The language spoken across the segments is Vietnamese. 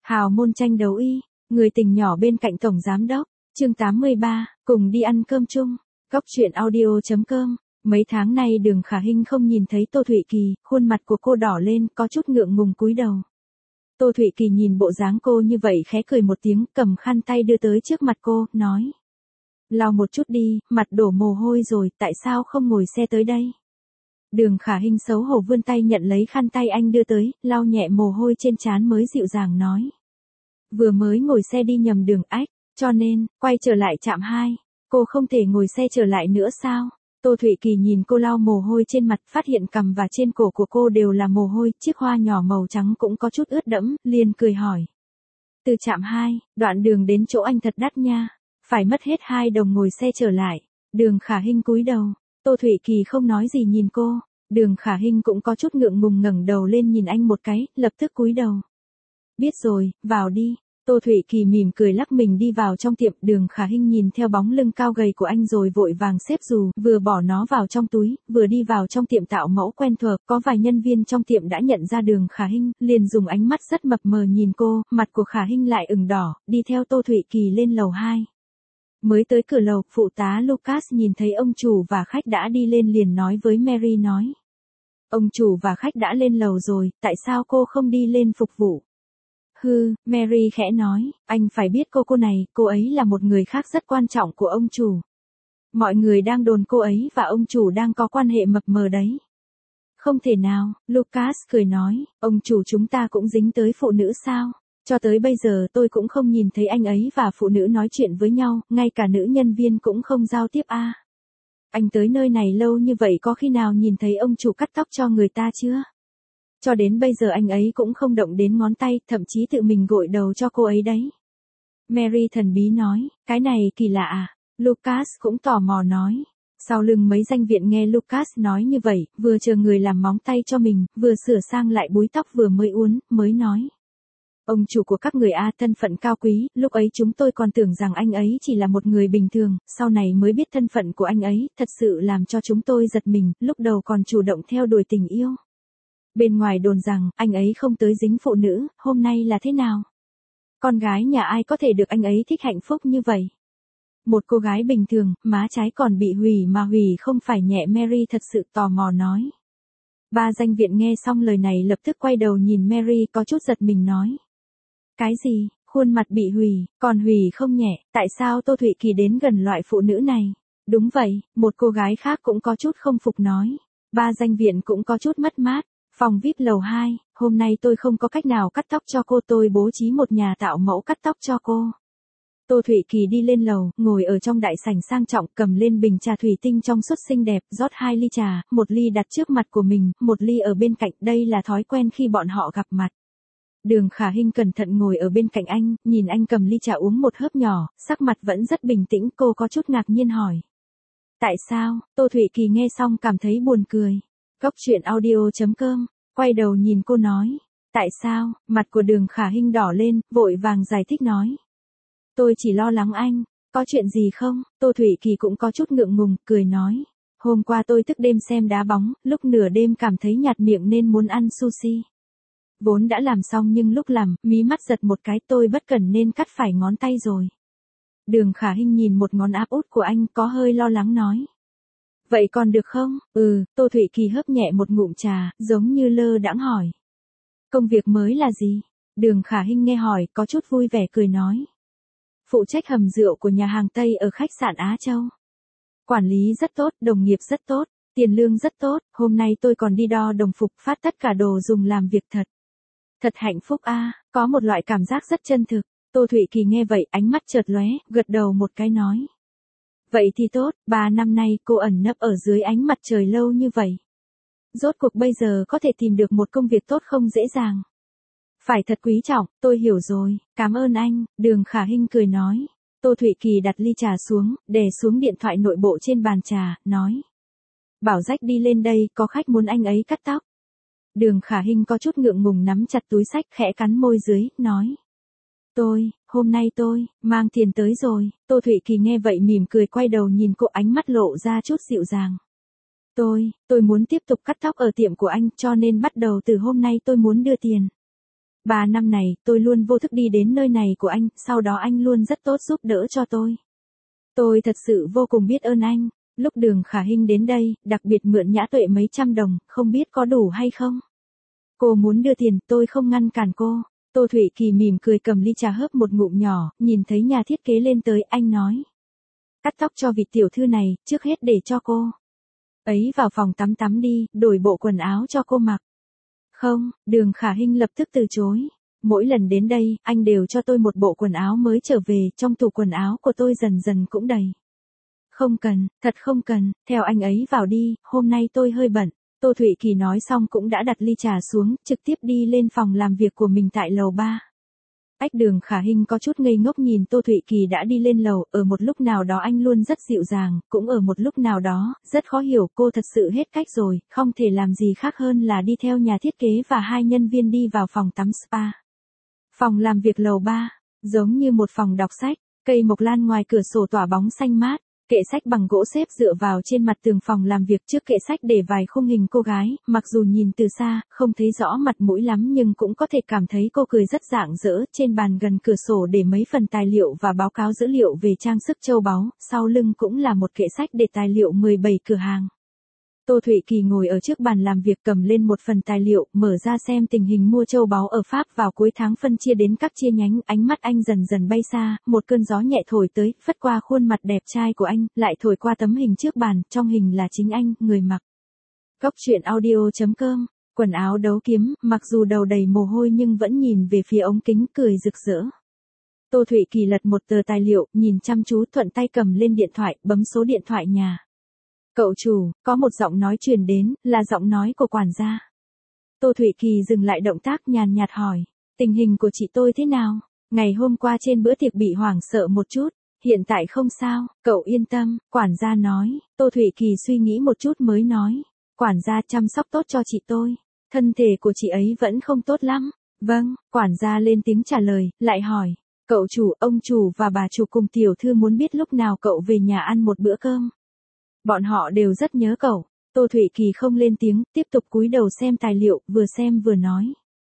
Hào môn tranh đấu y, người tình nhỏ bên cạnh tổng giám đốc, chương 83, cùng đi ăn cơm chung, Cóc truyện audio.com. Mấy tháng nay Đường Khả Hinh không nhìn thấy Tô Thụy Kỳ, khuôn mặt của cô đỏ lên, có chút ngượng ngùng cúi đầu. Tô Thụy Kỳ nhìn bộ dáng cô như vậy khẽ cười một tiếng, cầm khăn tay đưa tới trước mặt cô, nói. Lau một chút đi, mặt đổ mồ hôi rồi, tại sao không ngồi xe tới đây? Đường Khả Hinh xấu hổ vươn tay nhận lấy khăn tay anh đưa tới, lau nhẹ mồ hôi trên trán mới dịu dàng nói. Vừa mới ngồi xe đi nhầm đường ách, cho nên, quay trở lại trạm 2. Cô không thể ngồi xe trở lại nữa sao? Tô Thụy Kỳ nhìn cô lau mồ hôi trên mặt, phát hiện cằm và trên cổ của cô đều là mồ hôi, chiếc hoa nhỏ màu trắng cũng có chút ướt đẫm, liền cười hỏi. Từ trạm 2, đoạn đường đến chỗ anh thật đắt nha, phải mất hết 2 đồng ngồi xe trở lại. Đường Khả Hinh cúi đầu, Tô Thụy Kỳ không nói gì nhìn cô, Đường Khả Hinh cũng có chút ngượng ngùng ngẩng đầu lên nhìn anh một cái, lập tức cúi đầu. Biết rồi, vào đi. Tô Thụy Kỳ mỉm cười lắc mình đi vào trong tiệm. Đường Khả Hinh nhìn theo bóng lưng cao gầy của anh rồi vội vàng xếp dù, vừa bỏ nó vào trong túi, vừa đi vào trong tiệm tạo mẫu quen thuộc. Có vài nhân viên trong tiệm đã nhận ra Đường Khả Hinh, liền dùng ánh mắt rất mập mờ nhìn cô, mặt của Khả Hinh lại ửng đỏ, đi theo Tô Thụy Kỳ lên lầu 2. Mới tới cửa lầu, phụ tá Lucas nhìn thấy ông chủ và khách đã đi lên liền nói với Mary nói. Ông chủ và khách đã lên lầu rồi, tại sao cô không đi lên phục vụ? Mary khẽ nói, anh phải biết cô này, cô ấy là một người khác rất quan trọng của ông chủ. Mọi người đang đồn cô ấy và ông chủ đang có quan hệ mập mờ đấy. Không thể nào, Lucas cười nói, ông chủ chúng ta cũng dính tới phụ nữ sao? Cho tới bây giờ tôi cũng không nhìn thấy anh ấy và phụ nữ nói chuyện với nhau, ngay cả nữ nhân viên cũng không giao tiếp à. Anh tới nơi này lâu như vậy có khi nào nhìn thấy ông chủ cắt tóc cho người ta chưa? Cho đến bây giờ anh ấy cũng không động đến ngón tay, thậm chí tự mình gội đầu cho cô ấy đấy. Mary thần bí nói, cái này kỳ lạ à? Lucas cũng tò mò nói. Sau lưng mấy danh viện nghe Lucas nói như vậy, vừa chờ người làm móng tay cho mình, vừa sửa sang lại búi tóc vừa mới uốn, mới nói. Ông chủ của các người A thân phận cao quý, lúc ấy chúng tôi còn tưởng rằng anh ấy chỉ là một người bình thường, sau này mới biết thân phận của anh ấy, thật sự làm cho chúng tôi giật mình, lúc đầu còn chủ động theo đuổi tình yêu. Bên ngoài đồn rằng, anh ấy không tới dính phụ nữ, hôm nay là thế nào? Con gái nhà ai có thể được anh ấy thích hạnh phúc như vậy? Một cô gái bình thường, má trái còn bị hủy mà hủy không phải nhẹ. Mary thật sự tò mò nói. Ba danh viện nghe xong lời này lập tức quay đầu nhìn Mary có chút giật mình nói. Cái gì, khuôn mặt bị hủy, còn hủy không nhẹ, tại sao Tô Thụy Kỳ đến gần loại phụ nữ này? Đúng vậy, một cô gái khác cũng có chút không phục nói. Ba danh viện cũng có chút mất mát. Phòng VIP lầu 2, hôm nay tôi không có cách nào cắt tóc cho cô, tôi bố trí một nhà tạo mẫu cắt tóc cho cô. Tô Thụy Kỳ đi lên lầu, ngồi ở trong đại sảnh sang trọng, cầm lên bình trà thủy tinh trong suốt xinh đẹp, rót 2 ly trà, một ly đặt trước mặt của mình, một ly ở bên cạnh, đây là thói quen khi bọn họ gặp mặt. Đường Khả Hinh cẩn thận ngồi ở bên cạnh anh, nhìn anh cầm ly trà uống một hớp nhỏ, sắc mặt vẫn rất bình tĩnh, cô có chút ngạc nhiên hỏi. Tại sao? Tô Thụy Kỳ nghe xong cảm thấy buồn cười. Cóc truyện audio.com, quay đầu nhìn cô nói. Tại sao? Mặt của Đường Khả Hinh đỏ lên, vội vàng giải thích nói. Tôi chỉ lo lắng anh, có chuyện gì không? Tô Thụy Kỳ cũng có chút ngượng ngùng, cười nói. Hôm qua tôi thức đêm xem đá bóng, lúc nửa đêm cảm thấy nhạt miệng nên muốn ăn sushi. Vốn đã làm xong nhưng lúc làm, mí mắt giật một cái, tôi bất cẩn nên cắt phải ngón tay rồi. Đường Khả Hinh nhìn một ngón áp út của anh có hơi lo lắng nói. Vậy còn được không? Tô Thụy Kỳ hớp nhẹ một ngụm trà, giống như lơ đãng hỏi. Công việc mới là gì? Đường Khả Hinh nghe hỏi, có chút vui vẻ cười nói. Phụ trách hầm rượu của nhà hàng Tây ở khách sạn Á Châu. Quản lý rất tốt, đồng nghiệp rất tốt, tiền lương rất tốt, hôm nay tôi còn đi đo đồng phục phát tất cả đồ dùng làm việc thật. Thật hạnh phúc a, có một loại cảm giác rất chân thực. Tô Thụy Kỳ nghe vậy, ánh mắt chợt lóe, gật đầu một cái nói. Vậy thì tốt, 3 năm nay cô ẩn nấp ở dưới ánh mặt trời lâu như vậy. Rốt cuộc bây giờ có thể tìm được một công việc tốt không dễ dàng. Phải thật quý trọng, tôi hiểu rồi, cảm ơn anh, Đường Khả Hinh cười nói. Tô Thụy Kỳ đặt ly trà xuống, đè xuống điện thoại nội bộ trên bàn trà, nói. Bảo Rách đi lên đây, có khách muốn anh ấy cắt tóc. Đường Khả Hinh có chút ngượng ngùng nắm chặt túi xách khẽ cắn môi dưới, nói. Hôm nay tôi, mang tiền tới rồi. Tô Thụy Kỳ nghe vậy mỉm cười quay đầu nhìn cô, ánh mắt lộ ra chút dịu dàng. Tôi muốn tiếp tục cắt tóc ở tiệm của anh, cho nên bắt đầu từ hôm nay tôi muốn đưa tiền. 3 năm này, tôi luôn vô thức đi đến nơi này của anh, sau đó anh luôn rất tốt giúp đỡ cho tôi. Tôi thật sự vô cùng biết ơn anh. Lúc Đường Khả Hinh đến đây, đặc biệt mượn Nhã Tuệ mấy trăm đồng, không biết có đủ hay không? Cô muốn đưa tiền, tôi không ngăn cản cô. Tô Thụy Kỳ mỉm cười cầm ly trà hớp một ngụm nhỏ, nhìn thấy nhà thiết kế lên tới, anh nói. Cắt tóc cho vị tiểu thư này, trước hết để cho cô ấy vào phòng tắm tắm đi, đổi bộ quần áo cho cô mặc. Không, Đường Khả Hinh lập tức từ chối. Mỗi lần đến đây, anh đều cho tôi một bộ quần áo mới trở về, trong tủ quần áo của tôi dần dần cũng đầy. Không cần, thật không cần, theo anh ấy vào đi, hôm nay tôi hơi bận. Tô Thụy Kỳ nói xong cũng đã đặt ly trà xuống, trực tiếp đi lên phòng làm việc của mình tại lầu 3. Đường Khả Hinh có chút ngây ngốc nhìn Tô Thụy Kỳ đã đi lên lầu, ở một lúc nào đó anh luôn rất dịu dàng, cũng ở một lúc nào đó, rất khó hiểu cô thật sự hết cách rồi, không thể làm gì khác hơn là đi theo nhà thiết kế và 2 nhân viên đi vào phòng tắm spa. Phòng làm việc lầu 3, giống như một phòng đọc sách, cây mộc lan ngoài cửa sổ tỏa bóng xanh mát. Kệ sách bằng gỗ xếp dựa vào trên mặt tường phòng làm việc, trước kệ sách để vài khung hình cô gái, mặc dù nhìn từ xa, không thấy rõ mặt mũi lắm nhưng cũng có thể cảm thấy cô cười rất rạng rỡ. Trên bàn gần cửa sổ để mấy phần tài liệu và báo cáo dữ liệu về trang sức châu báu, sau lưng cũng là một kệ sách để tài liệu 17 cửa hàng. Tô Thụy Kỳ ngồi ở trước bàn làm việc cầm lên một phần tài liệu, mở ra xem tình hình mua châu báu ở Pháp vào cuối tháng phân chia đến các chi nhánh, ánh mắt anh dần dần bay xa, một cơn gió nhẹ thổi tới, phất qua khuôn mặt đẹp trai của anh, lại thổi qua tấm hình trước bàn, trong hình là chính anh, người mặc. Cốc truyện audio.com, quần áo đấu kiếm, mặc dù đầu đầy mồ hôi nhưng vẫn nhìn về phía ống kính cười rực rỡ. Tô Thụy Kỳ lật một tờ tài liệu, nhìn chăm chú, thuận tay cầm lên điện thoại, bấm số điện thoại nhà. Cậu chủ, có một giọng nói truyền đến, là giọng nói của quản gia. Tô Thụy Kỳ dừng lại động tác nhàn nhạt hỏi, tình hình của chị tôi thế nào? Ngày hôm qua trên bữa tiệc bị hoảng sợ một chút, hiện tại không sao, cậu yên tâm, quản gia nói. Tô Thụy Kỳ suy nghĩ một chút mới nói, quản gia chăm sóc tốt cho chị tôi, thân thể của chị ấy vẫn không tốt lắm. Vâng, quản gia lên tiếng trả lời, lại hỏi, cậu chủ, ông chủ và bà chủ cùng tiểu thư muốn biết lúc nào cậu về nhà ăn một bữa cơm. Bọn họ đều rất nhớ cậu. Tô Thụy Kỳ không lên tiếng, tiếp tục cúi đầu xem tài liệu, vừa xem vừa nói.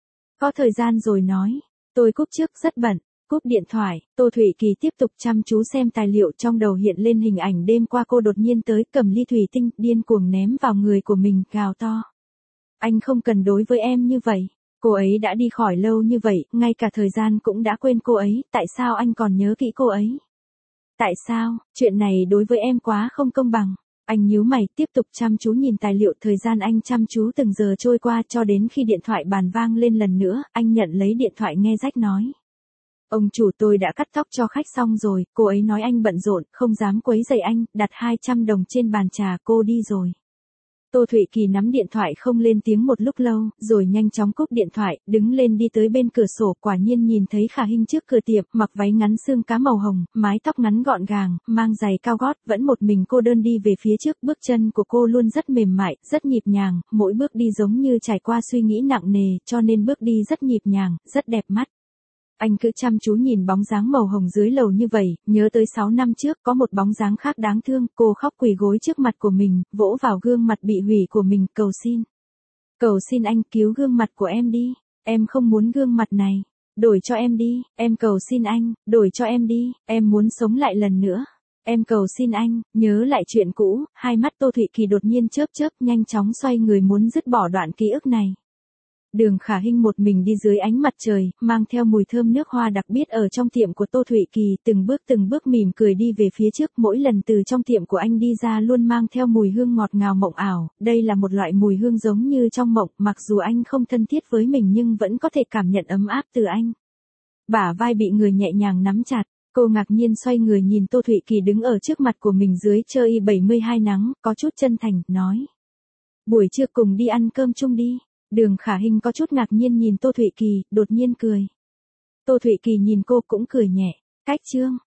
Có thời gian rồi nói. Tôi cúp trước, rất bận. Cúp điện thoại, Tô Thụy Kỳ tiếp tục chăm chú xem tài liệu, trong đầu hiện lên hình ảnh đêm qua cô đột nhiên tới, cầm ly thủy tinh, điên cuồng ném vào người của mình, gào to. Anh không cần đối với em như vậy. Cô ấy đã đi khỏi lâu như vậy, ngay cả thời gian cũng đã quên cô ấy, tại sao anh còn nhớ kỹ cô ấy? Tại sao, chuyện này đối với em quá không công bằng. Anh nhíu mày, tiếp tục chăm chú nhìn tài liệu, thời gian anh chăm chú từng giờ trôi qua cho đến khi điện thoại bàn vang lên lần nữa, anh nhận lấy điện thoại nghe rách nói. Ông chủ, tôi đã cắt tóc cho khách xong rồi, cô ấy nói anh bận rộn, không dám quấy rầy anh, đặt 200 đồng trên bàn trà, cô đi rồi. Tô Thụy Kỳ nắm điện thoại không lên tiếng một lúc lâu, rồi nhanh chóng cúp điện thoại, đứng lên đi tới bên cửa sổ, quả nhiên nhìn thấy Khả Hinh trước cửa tiệm, mặc váy ngắn xương cá màu hồng, mái tóc ngắn gọn gàng, mang giày cao gót, vẫn một mình cô đơn đi về phía trước, bước chân của cô luôn rất mềm mại, rất nhịp nhàng, mỗi bước đi giống như trải qua suy nghĩ nặng nề, cho nên bước đi rất nhịp nhàng, rất đẹp mắt. Anh cứ chăm chú nhìn bóng dáng màu hồng dưới lầu như vậy, nhớ tới 6 năm trước có một bóng dáng khác đáng thương, cô khóc quỳ gối trước mặt của mình, vỗ vào gương mặt bị hủy của mình, cầu xin. Cầu xin anh cứu gương mặt của em đi, em không muốn gương mặt này, đổi cho em đi, em cầu xin anh, đổi cho em đi, em muốn sống lại lần nữa. Em cầu xin anh, nhớ lại chuyện cũ, hai mắt Tô Thụy Kỳ đột nhiên chớp chớp, nhanh chóng xoay người muốn dứt bỏ đoạn ký ức này. Đường Khả Hinh một mình đi dưới ánh mặt trời, mang theo mùi thơm nước hoa đặc biệt ở trong tiệm của Tô Thụy Kỳ, từng bước mỉm cười đi về phía trước, mỗi lần từ trong tiệm của anh đi ra luôn mang theo mùi hương ngọt ngào mộng ảo, đây là một loại mùi hương giống như trong mộng, mặc dù anh không thân thiết với mình nhưng vẫn có thể cảm nhận ấm áp từ anh. Bả vai bị người nhẹ nhàng nắm chặt, cô ngạc nhiên xoay người nhìn Tô Thụy Kỳ đứng ở trước mặt của mình dưới trời Y72 nắng, có chút chân thành, nói. Buổi trưa cùng đi ăn cơm chung đi. Đường Khả Hinh có chút ngạc nhiên nhìn Tô Thụy Kỳ, đột nhiên cười. Tô Thụy Kỳ nhìn cô cũng cười nhẹ. Cách chương.